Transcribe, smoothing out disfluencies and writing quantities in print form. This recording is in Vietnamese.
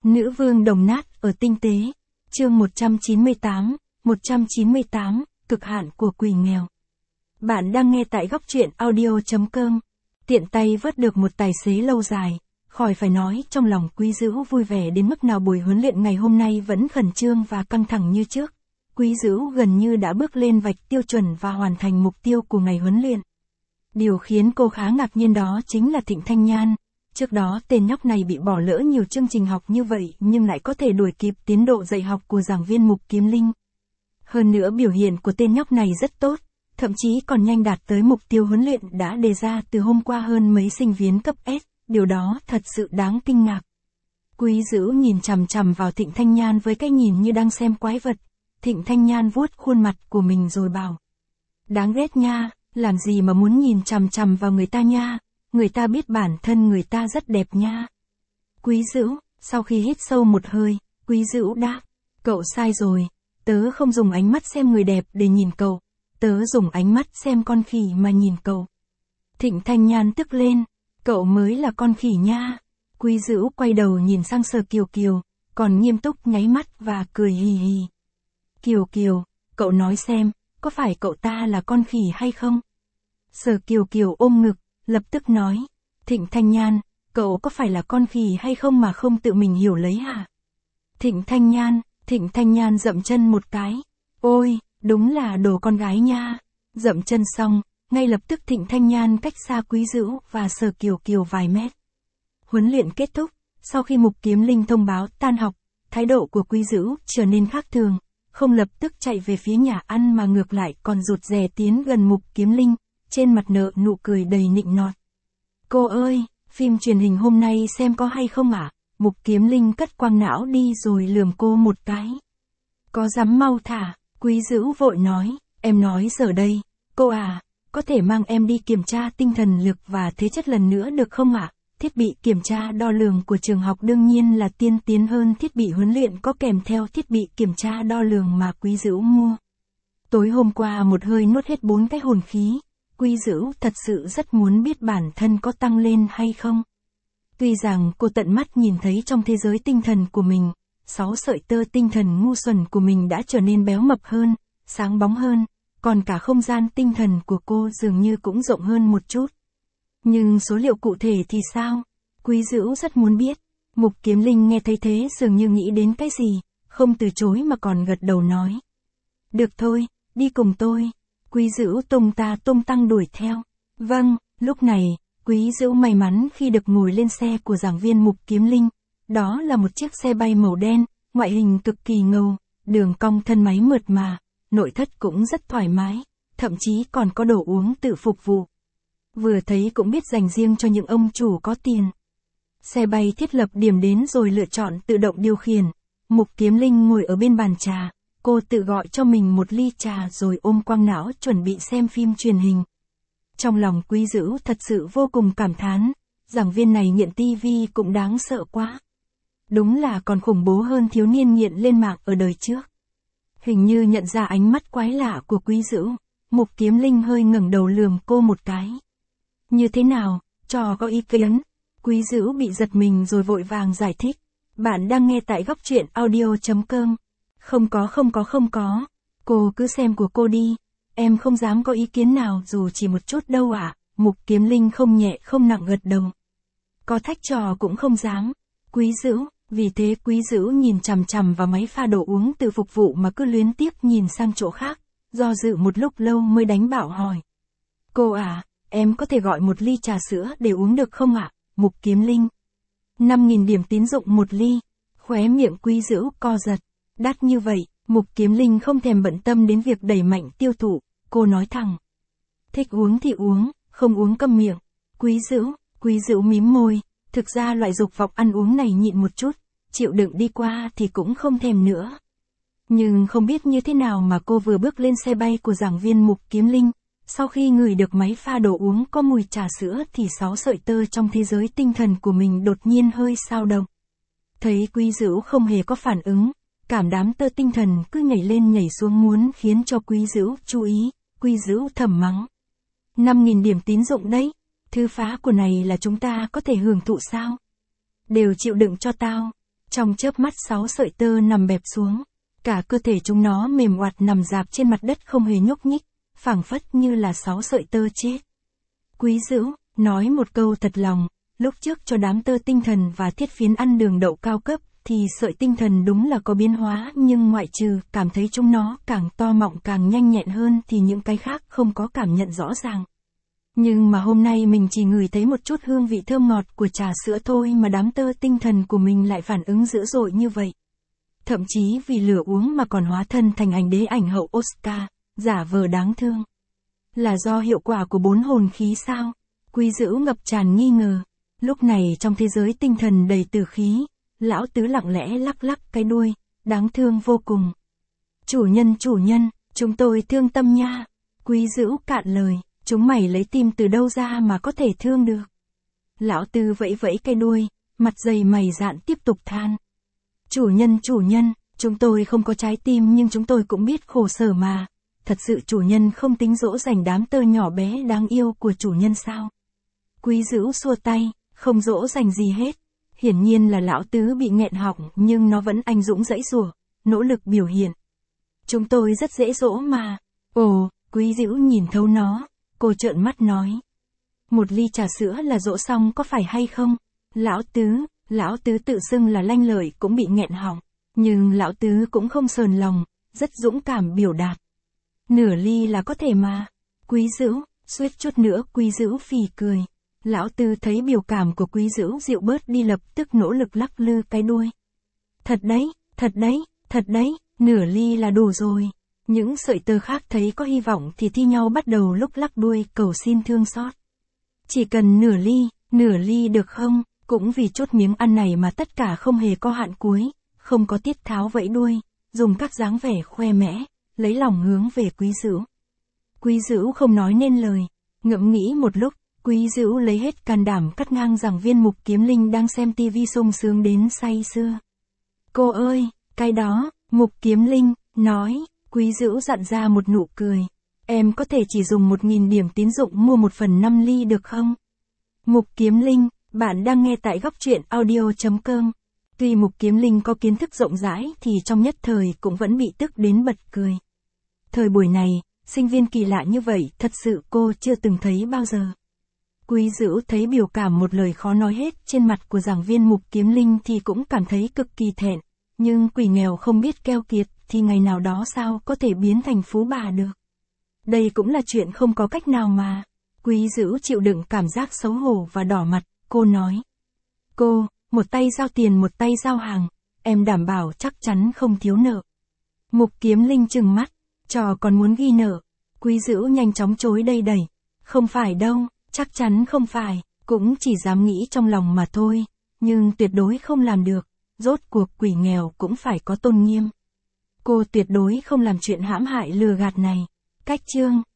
Nữ vương đồng nát ở tinh tế. Chương 198, cực hạn của quỷ nghèo. Bạn đang nghe tại góc truyện audio.com. Tiện tay vớt được một tài xế lâu dài, khỏi phải nói trong lòng Quý Dữ vui vẻ đến mức nào. Buổi huấn luyện ngày hôm nay vẫn khẩn trương và căng thẳng như trước. Quý Dữ gần như đã bước lên vạch tiêu chuẩn và hoàn thành mục tiêu của ngày huấn luyện. Điều khiến cô khá ngạc nhiên đó chính là Thịnh Thanh Nhan. Trước đó tên nhóc này bị bỏ lỡ nhiều chương trình học như vậy nhưng lại có thể đuổi kịp tiến độ dạy học của giảng viên Mục Kiếm Linh. Hơn nữa biểu hiện của tên nhóc này rất tốt, thậm chí còn nhanh đạt tới mục tiêu huấn luyện đã đề ra từ hôm qua hơn mấy sinh viên cấp S, điều đó thật sự đáng kinh ngạc. Quý Dữ nhìn chằm chằm vào Thịnh Thanh Nhan với cái nhìn như đang xem quái vật. Thịnh Thanh Nhan vuốt khuôn mặt của mình rồi bảo: đáng ghét nha, làm gì mà muốn nhìn chằm chằm vào người ta nha, người ta biết bản thân người ta rất đẹp nha. Quý Dữ, sau khi hít sâu một hơi, Quý Dữ đáp: cậu sai rồi, tớ không dùng ánh mắt xem người đẹp để nhìn cậu, tớ dùng ánh mắt xem con khỉ mà nhìn cậu. Thịnh Thanh Nhan tức lên: cậu mới là con khỉ nha. Quý Dữ quay đầu nhìn sang Sở Kiều Kiều, còn nghiêm túc nháy mắt và cười hì hì. Kiều Kiều, cậu nói xem, có phải cậu ta là con khỉ hay không? Sở Kiều Kiều ôm ngực, lập tức nói: Thịnh Thanh Nhan, cậu có phải là con khỉ hay không mà không tự mình hiểu lấy hả? Thịnh Thanh Nhan dậm chân một cái. Ôi, đúng là đồ con gái nha. Dậm chân xong, ngay lập tức Thịnh Thanh Nhan cách xa Quý Dữ và Sở Kiều Kiều vài mét. Huấn luyện kết thúc, sau khi Mục Kiếm Linh thông báo tan học, thái độ của Quý Dữ trở nên khác thường, không lập tức chạy về phía nhà ăn mà ngược lại còn rụt rè tiến gần Mục Kiếm Linh, trên mặt nở nụ cười đầy nịnh nọt. Cô ơi, phim truyền hình hôm nay xem có hay không ạ? Mục Kiếm Linh cất quang não đi rồi lườm cô một cái. Có dám mau thả, Quý Dữ vội nói, em nói giờ đây, cô à, có thể mang em đi kiểm tra tinh thần lực và thể chất lần nữa được không ạ? Thiết bị kiểm tra đo lường của trường học đương nhiên là tiên tiến hơn thiết bị huấn luyện có kèm theo thiết bị kiểm tra đo lường mà Quý Dữ mua. Tối hôm qua một hơi nuốt hết 4 cái hồn khí, Quý Dữ thật sự rất muốn biết bản thân có tăng lên hay không. Tuy rằng cô tận mắt nhìn thấy trong thế giới tinh thần của mình, 6 sợi tơ tinh thần ngu xuẩn của mình đã trở nên béo mập hơn, sáng bóng hơn, còn cả không gian tinh thần của cô dường như cũng rộng hơn một chút. Nhưng số liệu cụ thể thì sao? Quý Dữ rất muốn biết. Mục Kiếm Linh nghe thấy thế dường như nghĩ đến cái gì, không từ chối mà còn gật đầu nói: được thôi, đi cùng tôi. Quý Dữ tung ta tung tăng đuổi theo. Vâng, lúc này, Quý Dữ may mắn khi được ngồi lên xe của giảng viên Mục Kiếm Linh. Đó là một chiếc xe bay màu đen, ngoại hình cực kỳ ngầu, đường cong thân máy mượt mà, nội thất cũng rất thoải mái, thậm chí còn có đồ uống tự phục vụ. Vừa thấy cũng biết dành riêng cho những ông chủ có tiền. Xe bay thiết lập điểm đến rồi lựa chọn tự động điều khiển. Mục Kiếm Linh ngồi ở bên bàn trà, cô tự gọi cho mình một ly trà rồi ôm quang não chuẩn bị xem phim truyền hình. Trong lòng Quý Dữ thật sự vô cùng cảm thán, giảng viên này nghiện tivi cũng đáng sợ quá. Đúng là còn khủng bố hơn thiếu niên nghiện lên mạng ở đời trước. Hình như nhận ra ánh mắt quái lạ của Quý Dữ, Mục Kiếm Linh hơi ngẩng đầu lườm cô một cái. Như thế nào, trò có ý kiến? Quý Dữ bị giật mình rồi vội vàng giải thích. Bạn đang nghe tại góc truyện audio.com. Không có. Cô cứ xem của cô đi. Em không dám có ý kiến nào dù chỉ một chút đâu ạ. Mục Kiếm Linh không nhẹ không nặng gật đầu. Có thách trò cũng không dám. Quý Dữ, vì thế Quý Dữ nhìn chằm chằm vào máy pha đồ uống tự phục vụ mà cứ luyến tiếc nhìn sang chỗ khác. Do dự một lúc lâu mới đánh bảo hỏi. Cô à, em có thể gọi một ly trà sữa để uống được không ạ? Mục Kiếm Linh. 5.000 điểm tín dụng một ly. Khóe miệng Quý Dữ co giật. Đắt như vậy, Mục Kiếm Linh không thèm bận tâm đến việc đẩy mạnh tiêu thụ. Cô nói thẳng. Thích uống thì uống, không uống câm miệng. Quý Dữ mím môi. Thực ra loại dục vọng ăn uống này nhịn một chút, chịu đựng đi qua thì cũng không thèm nữa. Nhưng không biết như thế nào mà cô vừa bước lên xe bay của giảng viên Mục Kiếm Linh. Sau khi ngửi được máy pha đồ uống có mùi trà sữa thì 6 sợi tơ trong thế giới tinh thần của mình đột nhiên hơi xao động. Thấy Quý Dữ không hề có phản ứng, cảm đám tơ tinh thần cứ nhảy lên nhảy xuống muốn khiến cho Quý Dữ chú ý, Quý Dữ thầm mắng. 5.000 điểm tín dụng đấy, thứ phá của này là chúng ta có thể hưởng thụ sao? Đều chịu đựng cho tao. Trong chớp mắt 6 sợi tơ nằm bẹp xuống. Cả cơ thể chúng nó mềm oặt nằm rạp trên mặt đất không hề nhúc nhích, phảng phất như là 6 sợi tơ chết. Quý Dữu, nói một câu thật lòng, lúc trước cho đám tơ tinh thần và thiết phiến ăn đường đậu cao cấp, thì sợi tinh thần đúng là có biến hóa, nhưng ngoại trừ cảm thấy chúng nó càng to mọng càng nhanh nhẹn hơn thì những cái khác không có cảm nhận rõ ràng. Nhưng mà hôm nay mình chỉ ngửi thấy một chút hương vị thơm ngọt của trà sữa thôi mà đám tơ tinh thần của mình lại phản ứng dữ dội như vậy. Thậm chí vì lửa uống mà còn hóa thân thành ảnh đế ảnh hậu Oscar, giả vờ đáng thương. Là do hiệu quả của 4 hồn khí sao? Quý Dữu ngập tràn nghi ngờ. Lúc này trong thế giới tinh thần đầy tử khí, lão tứ lặng lẽ lắc lắc cái đuôi, đáng thương vô cùng. Chủ nhân, chúng tôi thương tâm nha. Quý Dữu cạn lời, chúng mày lấy tim từ đâu ra mà có thể thương được. Lão tứ vẫy vẫy cái đuôi, mặt dày mày dạn tiếp tục than. Chủ nhân, chúng tôi không có trái tim nhưng chúng tôi cũng biết khổ sở mà. Thật sự chủ nhân không tính dỗ dành đám tơ nhỏ bé đáng yêu của chủ nhân sao? Quý Dữu xua tay, không dỗ dành gì hết. Hiển nhiên là lão tứ bị nghẹn họng nhưng nó vẫn anh dũng giãy giụa, nỗ lực biểu hiện. Chúng tôi rất dễ dỗ mà. Ồ, Quý Dữu nhìn thấu nó, cô trợn mắt nói. Một ly trà sữa là dỗ xong có phải hay không? Lão tứ tự xưng là lanh lợi cũng bị nghẹn họng, nhưng lão tứ cũng không sờn lòng, rất dũng cảm biểu đạt. Nửa ly là có thể mà. Quý Dữu, suýt chút nữa Quý Dữu phì cười. Lão tứ thấy biểu cảm của Quý Dữu dịu bớt đi lập tức nỗ lực lắc lư cái đuôi. Thật đấy, nửa ly là đủ rồi. Những sợi tơ khác thấy có hy vọng thì thi nhau bắt đầu lúc lắc đuôi cầu xin thương xót. Chỉ cần nửa ly được không? Cũng vì chút miếng ăn này mà tất cả không hề có hạn cuối, không có tiết tháo vẫy đuôi, dùng các dáng vẻ khoe mẽ, lấy lòng hướng về Quý Dữu. Quý Dữu không nói nên lời, ngẫm nghĩ một lúc, Quý Dữu lấy hết can đảm cắt ngang giảng viên Mục Kiếm Linh đang xem tivi sung sướng đến say sưa. Cô ơi, cái đó, Mục Kiếm Linh, nói, Quý Dữu dặn ra một nụ cười. Em có thể chỉ dùng 1.000 điểm tín dụng mua 1/5 ly được không? Mục Kiếm Linh, bạn đang nghe tại góc truyện audio.com. Tuy Mục Kiếm Linh có kiến thức rộng rãi thì trong nhất thời cũng vẫn bị tức đến bật cười. Thời buổi này, sinh viên kỳ lạ như vậy thật sự cô chưa từng thấy bao giờ. Quý Dữu thấy biểu cảm một lời khó nói hết trên mặt của giảng viên Mục Kiếm Linh thì cũng cảm thấy cực kỳ thẹn. Nhưng quỷ nghèo không biết keo kiệt thì ngày nào đó sao có thể biến thành phú bà được. Đây cũng là chuyện không có cách nào mà. Quý Dữu chịu đựng cảm giác xấu hổ và đỏ mặt, cô nói. Cô, một tay giao tiền một tay giao hàng, em đảm bảo chắc chắn không thiếu nợ. Mục Kiếm Linh trừng mắt, trò còn muốn ghi nợ. Quý Dữu nhanh chóng chối đầy đẩy. Không phải đâu, chắc chắn không phải, cũng chỉ dám nghĩ trong lòng mà thôi, nhưng tuyệt đối không làm được, rốt cuộc quỷ nghèo cũng phải có tôn nghiêm. Cô tuyệt đối không làm chuyện hãm hại lừa gạt này. Cách chương